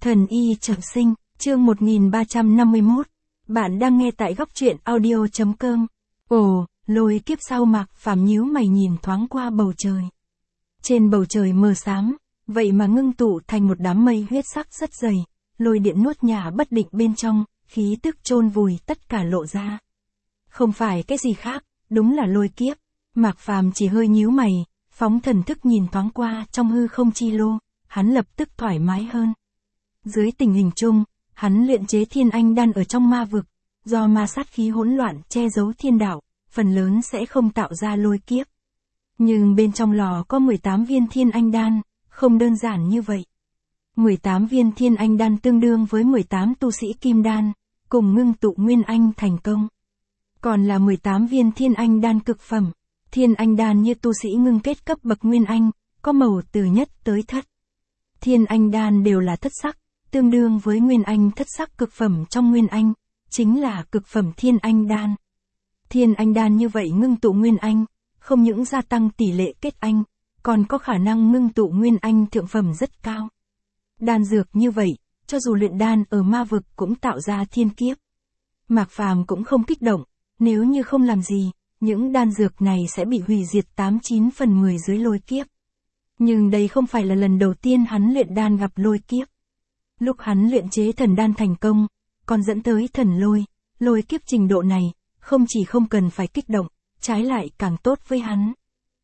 Thần y trọng sinh, chương 1351. Bạn đang nghe tại góc truyện audio.com. Ồ, lôi kiếp sau Mạc Phàm nhíu mày nhìn thoáng qua bầu trời. Trên bầu trời mờ xám, vậy mà ngưng tụ thành một đám mây huyết sắc rất dày, lôi điện nuốt nhả bất định bên trong, khí tức chôn vùi tất cả lộ ra. Không phải cái gì khác, đúng là lôi kiếp. Mạc Phàm chỉ hơi nhíu mày, phóng thần thức nhìn thoáng qua trong hư không chi lô, hắn lập tức thoải mái hơn. Dưới tình hình chung, hắn luyện chế thiên anh đan ở trong ma vực, do ma sát khí hỗn loạn che giấu thiên đạo, phần lớn sẽ không tạo ra lôi kiếp. Nhưng bên trong lò có 18 viên thiên anh đan, không đơn giản như vậy. 18 viên thiên anh đan tương đương với 18 tu sĩ kim đan, cùng ngưng tụ nguyên anh thành công. Còn là 18 viên thiên anh đan cực phẩm. Thiên anh đan như tu sĩ ngưng kết cấp bậc nguyên anh, có màu từ nhất tới thất. Thiên anh đan đều là thất sắc, tương đương với nguyên anh thất sắc cực phẩm trong nguyên anh, chính là cực phẩm thiên anh đan. Thiên anh đan như vậy ngưng tụ nguyên anh, không những gia tăng tỷ lệ kết anh, còn có khả năng ngưng tụ nguyên anh thượng phẩm rất cao. Đan dược như vậy, cho dù luyện đan ở ma vực cũng tạo ra thiên kiếp. Mạc Phàm cũng không kích động, nếu như không làm gì, những đan dược này sẽ bị hủy diệt 89 phần 10 dưới lôi kiếp. Nhưng đây không phải là lần đầu tiên hắn luyện đan gặp lôi kiếp. Lúc hắn luyện chế thần đan thành công, còn dẫn tới thần lôi kiếp trình độ này, không chỉ không cần phải kích động, trái lại càng tốt với hắn.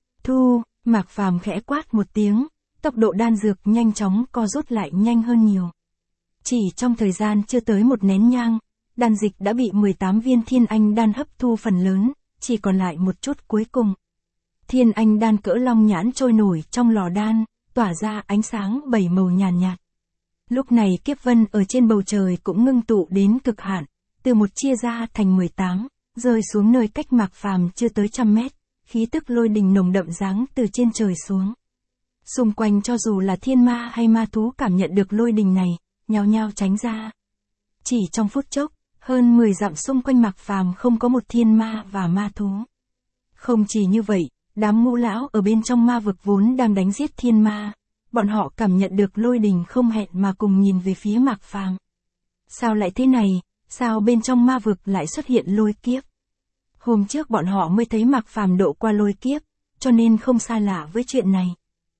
Mạc Phàm khẽ quát một tiếng, tốc độ đan dược nhanh chóng co rút lại nhanh hơn nhiều. Chỉ trong thời gian chưa tới một nén nhang, đan dịch đã bị 18 viên thiên anh đan hấp thu phần lớn, chỉ còn lại một chút cuối cùng. Thiên anh đan cỡ long nhãn trôi nổi trong lò đan, tỏa ra ánh sáng 7 màu nhàn nhạt. Lúc này kiếp vân ở trên bầu trời cũng ngưng tụ đến cực hạn, từ một chia ra thành 18, rơi xuống nơi cách Mạc Phàm chưa tới 100 mét, khí tức lôi đình nồng đậm giáng từ trên trời xuống. Xung quanh cho dù là thiên ma hay ma thú cảm nhận được lôi đình này, nhao nhao tránh ra. Chỉ trong phút chốc, hơn 10 dặm xung quanh Mạc Phàm không có một thiên ma và ma thú. Không chỉ như vậy, đám ngũ lão ở bên trong ma vực vốn đang đánh giết thiên ma, bọn họ cảm nhận được lôi đình không hẹn mà cùng nhìn về phía Mạc Phàm. Sao lại thế này, sao bên trong ma vực lại xuất hiện lôi kiếp? Hôm trước bọn họ mới thấy Mạc Phàm độ qua lôi kiếp, cho nên không xa lạ với chuyện này.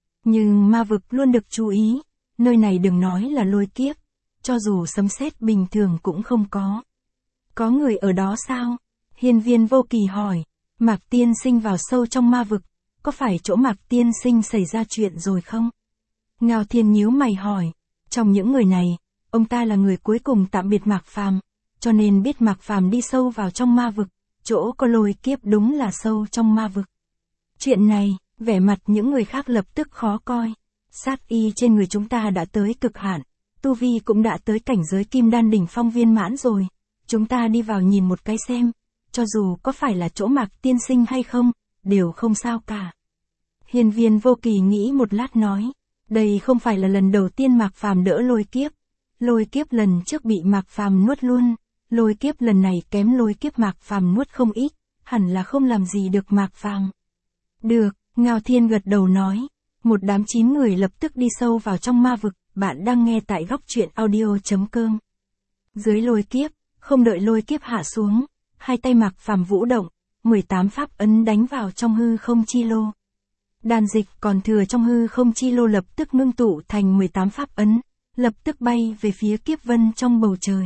Nhưng ma vực luôn được chú ý, nơi này đừng nói là lôi kiếp, cho dù sấm sét bình thường cũng không có. Có người ở đó sao? Hiên Viên Vô Kỳ hỏi. Mạc Tiên Sinh vào sâu trong ma vực, có phải chỗ Mạc Tiên Sinh xảy ra chuyện rồi không? Ngao Thiên nhíu mày hỏi. Trong những người này, ông ta là người cuối cùng tạm biệt Mạc Phàm, cho nên biết Mạc Phàm đi sâu vào trong ma vực, chỗ có lôi kiếp đúng là sâu trong ma vực. Chuyện này, vẻ mặt những người khác lập tức khó coi. Sát y trên người chúng ta đã tới cực hạn, tu vi cũng đã tới cảnh giới kim đan đỉnh phong viên mãn rồi. Chúng ta đi vào nhìn một cái xem, cho dù có phải là chỗ Mạc Tiên Sinh hay không, đều không sao cả. Hiên Viên Vô Kỳ nghĩ một lát nói, đây không phải là lần đầu tiên Mạc Phàm đỡ lôi kiếp. Lôi kiếp lần trước bị Mạc Phàm nuốt luôn, lôi kiếp lần này kém lôi kiếp Mạc Phàm nuốt không ít, hẳn là không làm gì được Mạc Phàm. Được, Ngao Thiên gật đầu nói, một đám 9 người lập tức đi sâu vào trong ma vực, bạn đang nghe tại góc truyện audio.com. Dưới lôi kiếp, không đợi lôi kiếp hạ xuống, hai tay Mạc Phàm vũ động, 18 pháp ấn đánh vào trong hư không chi lô. Đan dịch còn thừa trong hư không chi lô lập tức ngưng tụ thành 18 pháp ấn, lập tức bay về phía kiếp vân trong bầu trời.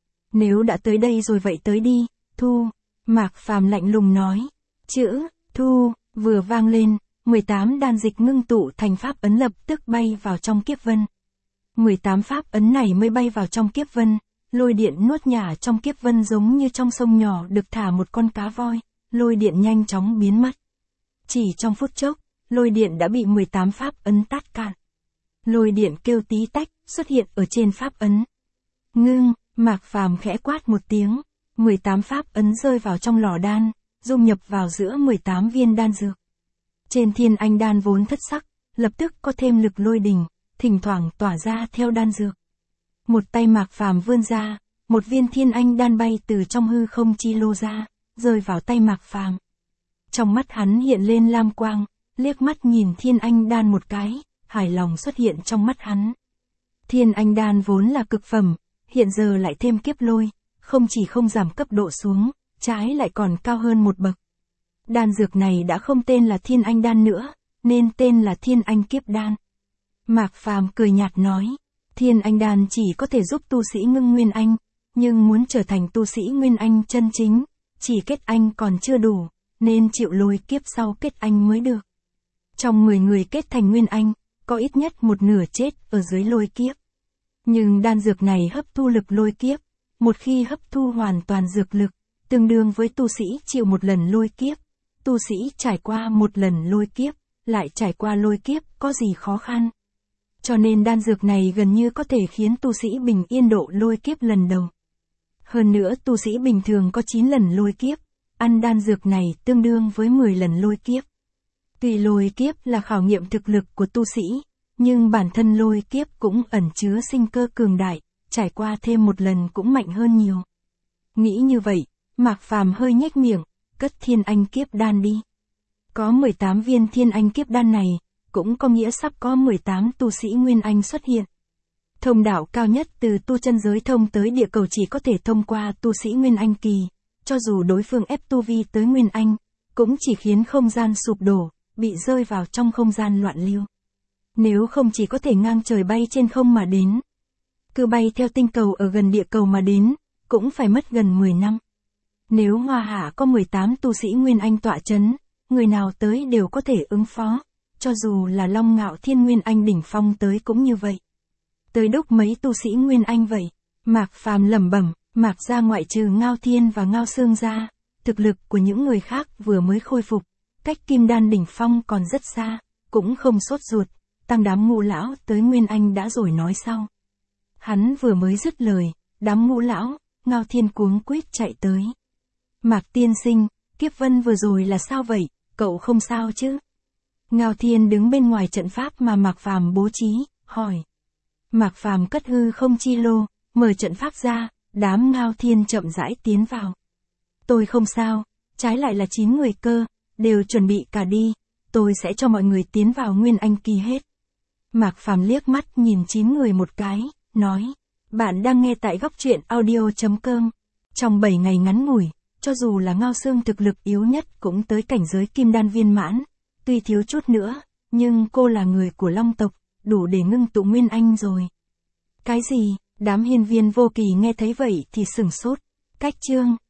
Nếu đã tới đây rồi vậy tới đi, Mạc Phàm lạnh lùng nói. Chữ, vừa vang lên, 18 đan dịch ngưng tụ thành pháp ấn lập tức bay vào trong kiếp vân. 18 pháp ấn này mới bay vào trong kiếp vân, lôi điện nuốt nhả trong kiếp vân giống như trong sông nhỏ được thả một con cá voi, lôi điện nhanh chóng biến mất. Chỉ trong phút chốc, lôi điện đã bị 18 pháp ấn tát cạn. Lôi điện kêu tí tách, xuất hiện ở trên pháp ấn. Ngưng, Mạc Phàm khẽ quát một tiếng, 18 pháp ấn rơi vào trong lò đan, dung nhập vào giữa 18 viên đan dược. Trên thiên anh đan vốn thất sắc, lập tức có thêm lực lôi đình, thỉnh thoảng tỏa ra theo đan dược. Một tay Mạc Phàm vươn ra, một viên thiên anh đan bay từ trong hư không chi lô ra, rơi vào tay Mạc Phàm. Trong mắt hắn hiện lên lam quang, liếc mắt nhìn thiên anh đan một cái, hài lòng xuất hiện trong mắt hắn. Thiên Anh Đan vốn là cực phẩm, hiện giờ lại thêm kiếp lôi, không chỉ không giảm cấp độ xuống, trái lại còn cao hơn một bậc. Đan dược này đã không tên là Thiên Anh Đan nữa, nên tên là Thiên Anh Kiếp Đan. Mạc Phàm cười nhạt nói, Thiên Anh Đan chỉ có thể giúp tu sĩ ngưng Nguyên Anh, nhưng muốn trở thành tu sĩ Nguyên Anh chân chính, chỉ kết anh còn chưa đủ, nên chịu lôi kiếp sau kết anh mới được. Trong 10 người kết thành Nguyên Anh, có ít nhất một nửa chết ở dưới lôi kiếp. Nhưng đan dược này hấp thu lực lôi kiếp, một khi hấp thu hoàn toàn dược lực, tương đương với tu sĩ chịu một lần lôi kiếp. Tu sĩ trải qua một lần lôi kiếp, lại trải qua lôi kiếp, có gì khó khăn. Cho nên đan dược này gần như có thể khiến tu sĩ bình yên độ lôi kiếp lần đầu. Hơn nữa tu sĩ bình thường có 9 lần lôi kiếp, ăn đan dược này tương đương với 10 lần lôi kiếp. Tuy lôi kiếp là khảo nghiệm thực lực của tu sĩ, nhưng bản thân lôi kiếp cũng ẩn chứa sinh cơ cường đại, trải qua thêm một lần cũng mạnh hơn nhiều. Nghĩ như vậy, Mạc Phàm hơi nhếch miệng, cất Thiên Anh Kiếp Đan đi. Có 18 viên Thiên Anh Kiếp Đan này, cũng có nghĩa sắp có 18 tu sĩ Nguyên Anh xuất hiện. Thông đạo cao nhất từ tu chân giới thông tới địa cầu chỉ có thể thông qua tu sĩ Nguyên Anh kỳ, cho dù đối phương ép tu vi tới Nguyên Anh, cũng chỉ khiến không gian sụp đổ, bị rơi vào trong không gian loạn lưu. Nếu không chỉ có thể ngang trời bay trên không mà đến. Cứ bay theo tinh cầu ở gần địa cầu mà đến, cũng phải mất gần 10 năm. Nếu Hoa Hạ có 18 tu sĩ Nguyên Anh tọa chấn, người nào tới đều có thể ứng phó, cho dù là Long Ngạo Thiên Nguyên Anh đỉnh phong tới cũng như vậy. Tới đúc mấy tu sĩ Nguyên Anh vậy, Mạc Phàm lẩm bẩm, Mạc gia ngoại trừ Ngao Thiên và Ngao Sương ra, thực lực của những người khác vừa mới khôi phục, cách Kim Đan đỉnh phong còn rất xa, cũng không sốt ruột, tăng đám Ngũ lão tới Nguyên Anh đã rồi nói sau. Hắn vừa mới dứt lời, đám Ngũ lão, Ngao Thiên cuống quýt chạy tới. Mạc tiên sinh, Kiếp Vân vừa rồi là sao vậy, cậu không sao chứ? Ngao Thiên đứng bên ngoài trận pháp mà Mạc Phàm bố trí, hỏi. Mạc Phàm cất hư không chi lô, mở trận pháp ra, đám Ngao Thiên chậm rãi tiến vào. Tôi không sao, trái lại là 9 người cơ, đều chuẩn bị cả đi, tôi sẽ cho mọi người tiến vào Nguyên Anh kỳ hết. Mạc Phàm liếc mắt nhìn 9 người một cái, nói, bạn đang nghe tại góc truyện audio.com. Trong 7 ngày ngắn ngủi, cho dù là Ngao Sương thực lực yếu nhất cũng tới cảnh giới Kim Đan viên mãn, tuy thiếu chút nữa, nhưng cô là người của Long tộc, đủ để ngưng tụ Nguyên Anh rồi. Cái gì? Đám hiên viên vô kỳ nghe thấy vậy thì sửng sốt. Cách chương